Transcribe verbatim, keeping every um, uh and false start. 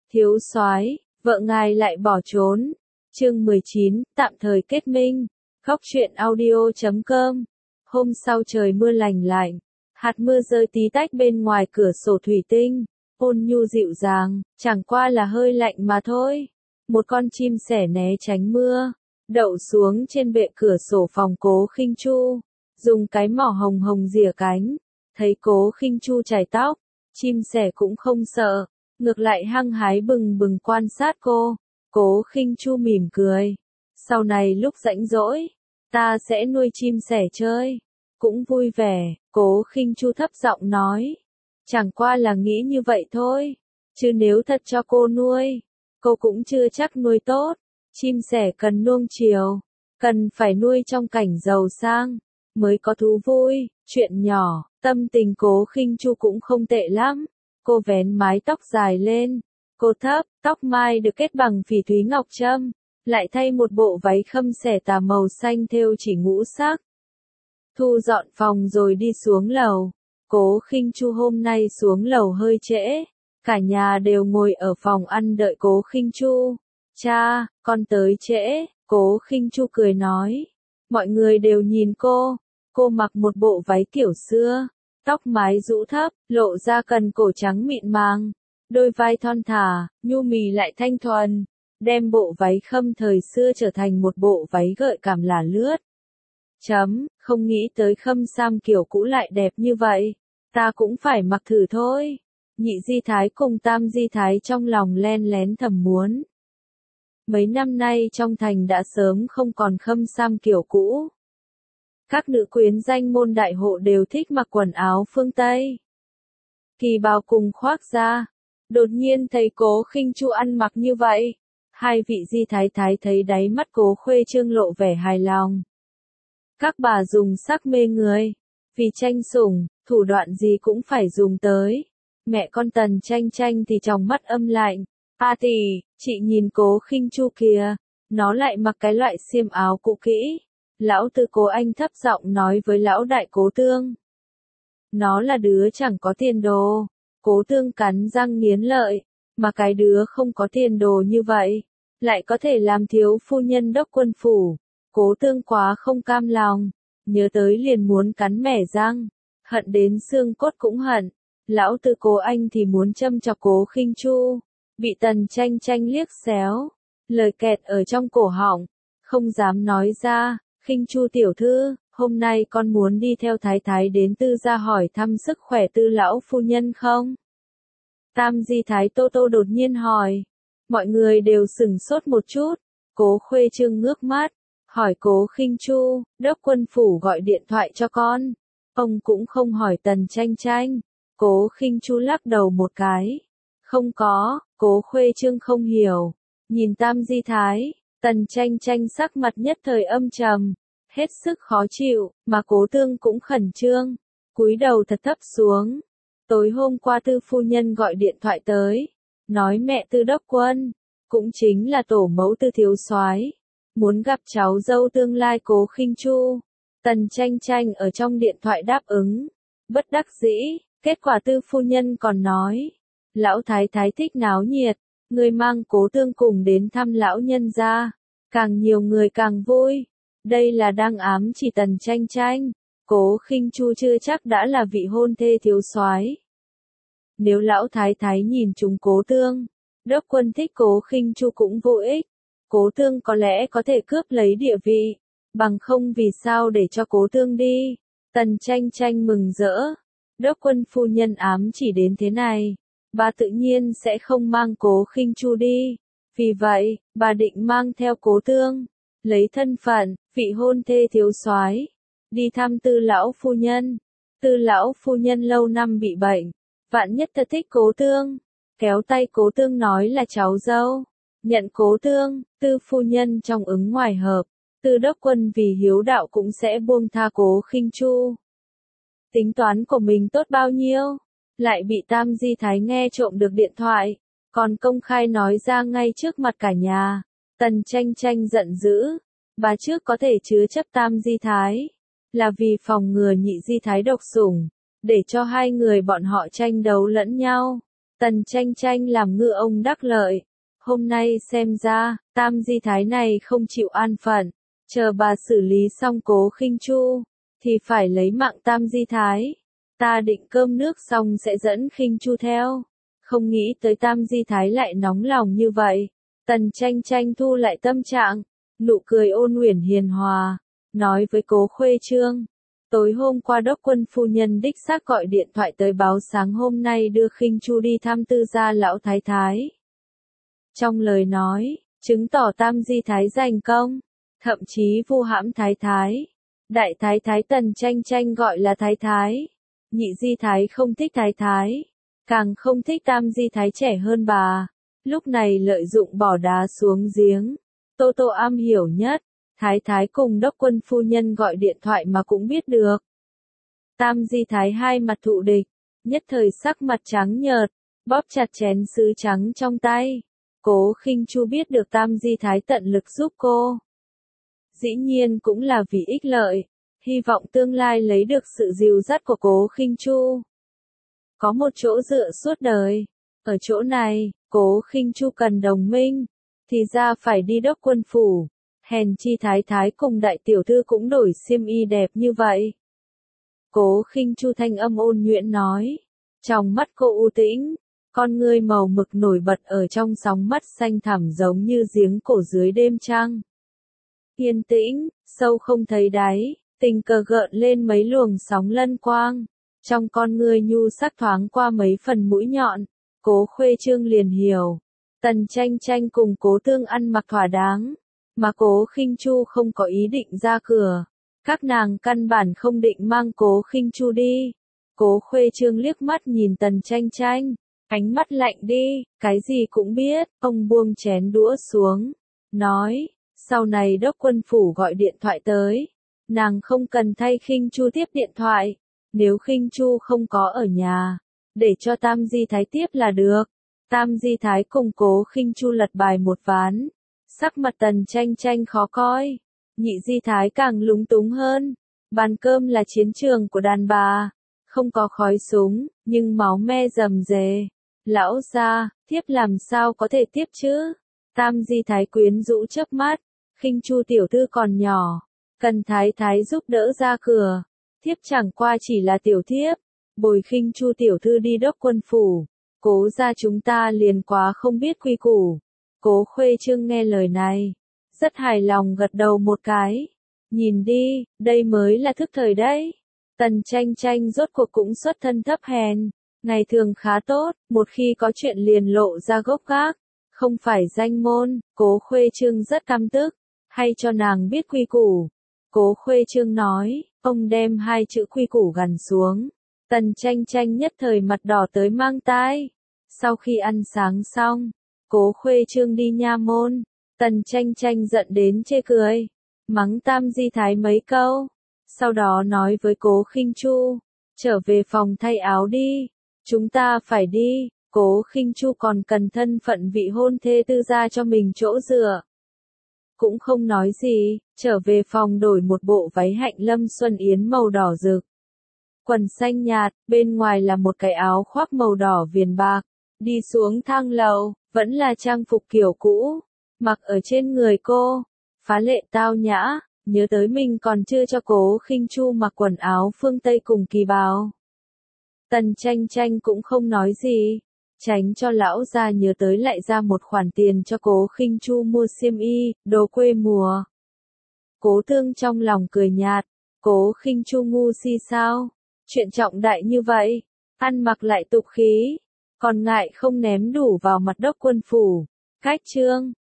Thiếu soái, vợ ngài lại bỏ trốn. Chương mười chín, tạm thời kết minh. Góc truyện audio chấm com. Hôm sau trời mưa lành lạnh, hạt mưa rơi tí tách bên ngoài cửa sổ thủy tinh, ôn nhu dịu dàng, chẳng qua là hơi lạnh mà thôi. Một con chim sẻ né tránh mưa, đậu xuống trên bệ cửa sổ phòng Cố Khinh Chu, dùng cái mỏ hồng hồng rỉa cánh. Thấy Cố Khinh Chu chải tóc, chim sẻ cũng không sợ, ngược lại hăng hái bừng bừng quan sát cô. Cố Khinh Chu mỉm cười. Sau này lúc rảnh rỗi, ta sẽ nuôi chim sẻ chơi. Cũng vui vẻ, Cố Khinh Chu thấp giọng nói. Chẳng qua là nghĩ như vậy thôi, chứ nếu thật cho cô nuôi, cô cũng chưa chắc nuôi tốt. Chim sẻ cần nuông chiều, cần phải nuôi trong cảnh giàu sang, mới có thú vui. Chuyện nhỏ, tâm tình Cố Khinh Chu cũng không tệ lắm. Cô vén mái tóc dài lên, cô thấp, tóc mai được kết bằng phỉ thúy ngọc trâm, lại thay một bộ váy khâm xẻ tà màu xanh thêu chỉ ngũ sắc. Thu dọn phòng rồi đi xuống lầu. Cố Khinh Chu hôm nay xuống lầu hơi trễ, cả nhà đều ngồi ở phòng ăn đợi Cố Khinh Chu. Cha, con tới trễ. Cố Khinh Chu cười nói. Mọi người đều nhìn cô, cô mặc một bộ váy kiểu xưa, tóc mái rũ thấp, lộ ra cần cổ trắng mịn màng, đôi vai thon thả, nhu mì lại thanh thuần, đem bộ váy khâm thời xưa trở thành một bộ váy gợi cảm là lướt. Chấm, không nghĩ tới khâm sam kiểu cũ lại đẹp như vậy, ta cũng phải mặc thử thôi. Nhị Di Thái cùng Tam Di Thái trong lòng len lén thầm muốn. Mấy năm nay trong thành đã sớm không còn khâm sam kiểu cũ. Các nữ quyến danh môn đại hộ đều thích mặc quần áo phương Tây. Kỳ bào cùng khoác da. Đột nhiên thấy Cố Khinh Chu ăn mặc như vậy, hai vị Di Thái Thái thấy đáy mắt Cố Khuê Trương lộ vẻ hài lòng. Các bà dùng sắc mê người, vì tranh sủng, thủ đoạn gì cũng phải dùng tới. Mẹ con Tần Tranh Tranh thì trong mắt âm lạnh. A tỷ, chị nhìn Cố Khinh Chu kìa, nó lại mặc cái loại xiêm áo cũ kỹ. Lão Tư Cố Anh thấp giọng nói với lão đại Cố Tương. Nó là đứa chẳng có tiền đồ. Cố Tương cắn răng nghiến lợi, mà cái đứa không có tiền đồ như vậy, lại có thể làm thiếu phu nhân đốc quân phủ. Cố Tương quá không cam lòng, nhớ tới liền muốn cắn mẻ răng, hận đến xương cốt cũng hận. Lão Tư Cố Anh thì muốn châm chọc Cố Khinh Chu, bị Tần Tranh Tranh liếc xéo, lời kẹt ở trong cổ họng, không dám nói ra. Khinh Chu tiểu thư, hôm nay con muốn đi theo Thái Thái đến Tư gia hỏi thăm sức khỏe Tư lão phu nhân không? Tam Di Thái Tô Tô đột nhiên hỏi. Mọi người đều sửng sốt một chút. Cố Khuê Trương ngước mắt, hỏi Cố Khinh Chu, đốc quân phủ gọi điện thoại cho con. Ông cũng không hỏi Tần Tranh Tranh. Cố Khinh Chu lắc đầu một cái. Không có. Cố Khuê Trương không hiểu, nhìn Tam Di Thái. Tần Tranh Tranh sắc mặt nhất thời âm trầm, hết sức khó chịu, mà Cố Tương cũng khẩn trương, cúi đầu thật thấp xuống. Tối hôm qua Tư phu nhân gọi điện thoại tới, nói mẹ Tư đốc quân, cũng chính là tổ mẫu Tư thiếu soái, muốn gặp cháu dâu tương lai Cố Khinh Chu. Tần Tranh Tranh ở trong điện thoại đáp ứng, bất đắc dĩ, kết quả Tư phu nhân còn nói, lão thái thái thích náo nhiệt. Người mang Cố Tương cùng đến thăm lão nhân gia, càng nhiều người càng vui. Đây là đang ám chỉ Tần Tranh Tranh. Cố Khinh Chu chưa chắc đã là vị hôn thê thiếu soái. Nếu lão thái thái nhìn chúng Cố Tương, đốc quân thích Cố Khinh Chu cũng vô ích. Cố Tương có lẽ có thể cướp lấy địa vị, bằng không vì sao để cho Cố Tương đi. Tần Tranh Tranh mừng rỡ. Đốc quân phu nhân ám chỉ đến thế này, bà tự nhiên sẽ không mang Cố Khinh Chu đi. Vì vậy, bà định mang theo Cố Tương, lấy thân phận, vị hôn thê thiếu soái, đi thăm Tư lão phu nhân. Tư lão phu nhân lâu năm bị bệnh, vạn nhất thật thích Cố Tương, kéo tay Cố Tương nói là cháu dâu, nhận Cố Tương. Tư phu nhân trong ứng ngoài hợp, Tư đốc quân vì hiếu đạo cũng sẽ buông tha Cố Khinh Chu. Tính toán của mình tốt bao nhiêu, lại bị Tam Di Thái nghe trộm được điện thoại, còn công khai nói ra ngay trước mặt cả nhà. Tần Tranh Tranh giận dữ, bà trước có thể chứa chấp Tam Di Thái, là vì phòng ngừa Nhị Di Thái độc sủng, để cho hai người bọn họ tranh đấu lẫn nhau. Tần Tranh Tranh làm ngư ông đắc lợi. Hôm nay xem ra, Tam Di Thái này không chịu an phận. Chờ bà xử lý xong Cố Khinh Chu, thì phải lấy mạng Tam Di Thái. Ta định cơm nước xong sẽ dẫn Khinh Chu theo. Không nghĩ tới Tam Di Thái lại nóng lòng như vậy. Tần Tranh Tranh thu lại tâm trạng, nụ cười ôn uyển hiền hòa, nói với Cố Khuê Trương. Tối hôm qua đốc quân phu nhân đích xác gọi điện thoại tới báo sáng hôm nay đưa Khinh Chu đi thăm tư gia lão thái thái. Trong lời nói, chứng tỏ Tam Di Thái giành công, thậm chí vu hãm thái thái. Đại thái thái Tần Tranh Tranh gọi là thái thái. Nhị Di Thái không thích thái thái, càng không thích Tam Di Thái trẻ hơn bà. Lúc này lợi dụng bỏ đá xuống giếng. Tô Tô am hiểu nhất. Thái thái cùng đốc quân phu nhân gọi điện thoại mà cũng biết được. Tam Di Thái hai mặt thụ địch, nhất thời sắc mặt trắng nhợt, bóp chặt chén sứ trắng trong tay. Cố Khinh Chu biết được Tam Di Thái tận lực giúp cô. Dĩ nhiên cũng là vì ích lợi, hy vọng tương lai lấy được sự dìu dắt của Cố Khinh Chu. Có một chỗ dựa suốt đời. Ở chỗ này, Cố Khinh Chu cần đồng minh, thì ra phải đi đốc quân phủ. Hèn chi thái thái cùng đại tiểu thư cũng đổi xiêm y đẹp như vậy. Cố Khinh Chu thanh âm ôn nhuyễn nói. Trong mắt cô u tĩnh, con ngươi màu mực nổi bật ở trong sóng mắt xanh thẳm giống như giếng cổ dưới đêm trăng. Yên tĩnh, sâu không thấy đáy, tình cờ gợn lên mấy luồng sóng lân quang. Trong con ngươi nhu sắc thoáng qua mấy phần mũi nhọn, Cố Khuê Trương liền hiểu. Tần Tranh Tranh cùng Cố Tương ăn mặc thỏa đáng, mà Cố Khinh Chu không có ý định ra cửa. Các nàng căn bản không định mang Cố Khinh Chu đi. Cố Khuê Trương liếc mắt nhìn Tần Tranh Tranh, ánh mắt lạnh đi, cái gì cũng biết. Ông buông chén đũa xuống, nói, sau này đốc quân phủ gọi điện thoại tới, nàng không cần thay Khinh Chu tiếp điện thoại. Nếu Khinh Chu không có ở nhà, để cho Tam Di Thái tiếp là được. Tam Di Thái cùng Cố Khinh Chu lật bài một ván. Sắc mặt Tần Tranh Tranh khó coi. Nhị Di Thái càng lúng túng hơn. Bàn cơm là chiến trường của đàn bà. Không có khói súng, nhưng máu me rầm rề. Lão gia, thiếp làm sao có thể tiếp chứ? Tam Di Thái quyến rũ chớp mắt. Khinh Chu tiểu thư còn nhỏ, cần Thái Thái giúp đỡ ra cửa. Thiếp chẳng qua chỉ là tiểu thiếp. Bồi Khinh Chu tiểu thư đi đốc quân phủ. Cố gia chúng ta liền quá không biết quy củ. Cố Khuê Trương nghe lời này, rất hài lòng gật đầu một cái. Nhìn đi, đây mới là thức thời đấy. Tần Tranh Tranh rốt cuộc cũng xuất thân thấp hèn, ngày thường khá tốt, một khi có chuyện liền lộ ra gốc gác, không phải danh môn. Cố Khuê Trương rất căm tức, hay cho nàng biết quy củ. Cố Khuê Trương nói, ông đem hai chữ quy củ gằn xuống. Tần Tranh Tranh nhất thời mặt đỏ tới mang tai. Sau khi ăn sáng xong, Cố Khuê Trương đi nha môn. Tần Tranh Tranh giận đến chê cười, mắng Tam Di Thái mấy câu. Sau đó nói với Cố Khinh Chu, trở về phòng thay áo đi. Chúng ta phải đi. Cố Khinh Chu còn cần thân phận vị hôn thê tư gia cho mình chỗ dựa. Cũng không nói gì, trở về phòng đổi một bộ váy hạnh lâm xuân yến màu đỏ rực. Quần xanh nhạt, bên ngoài là một cái áo khoác màu đỏ viền bạc. Đi xuống thang lầu, vẫn là trang phục kiểu cũ, mặc ở trên người cô, phá lệ tao nhã. Nhớ tới mình còn chưa cho Cố Khinh Chu mặc quần áo phương Tây cùng kỳ bào. Tần Tranh Tranh cũng không nói gì, tránh cho lão gia nhớ tới lại ra một khoản tiền cho Cố Khinh Chu mua xiêm y, đồ quê mùa. Cố Tương trong lòng cười nhạt, Cố Khinh Chu ngu si sao? Chuyện trọng đại như vậy, ăn mặc lại tục khí, còn ngại không ném đủ vào mặt đốc quân phủ. Cách chương